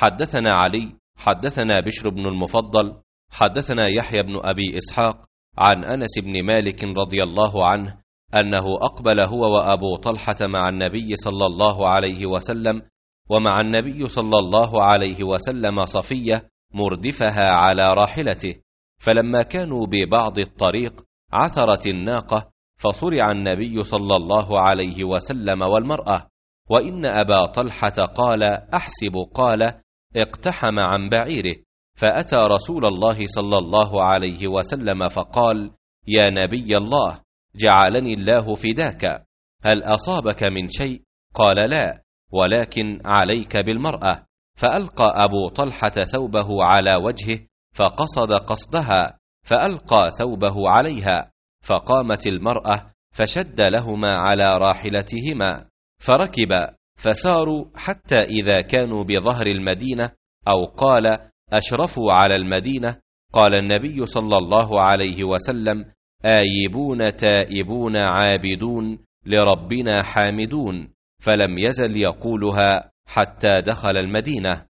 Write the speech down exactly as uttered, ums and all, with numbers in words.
حدثنا علي حدثنا بشر بن المفضل حدثنا يحيى بن أبي إسحاق عن أنس بن مالك رضي الله عنه أنه أقبل هو وأبو طلحة مع النبي صلى الله عليه وسلم، ومع النبي صلى الله عليه وسلم صفية مردفها على راحلته، فلما كانوا ببعض الطريق عثرت الناقة، فصرع النبي صلى الله عليه وسلم والمرأة، وإن أبا طلحة قال أحسب قال اقتحم عن بعيره، فأتى رسول الله صلى الله عليه وسلم فقال: يا نبي الله، جعلني الله فداك، هل أصابك من شيء؟ قال: لا، ولكن عليك بالمرأة. فألقى أبو طلحة ثوبه على وجهه فقصد قصدها، فألقى ثوبه عليها، فقامت المرأة فشد لهما على راحلتهما، فركب فساروا حتى إذا كانوا بظهر المدينة، أو قال أشرفوا على المدينة، قال النبي صلى الله عليه وسلم: آيبون تائبون عابدون لربنا حامدون، فلم يزل يقولها حتى دخل المدينة.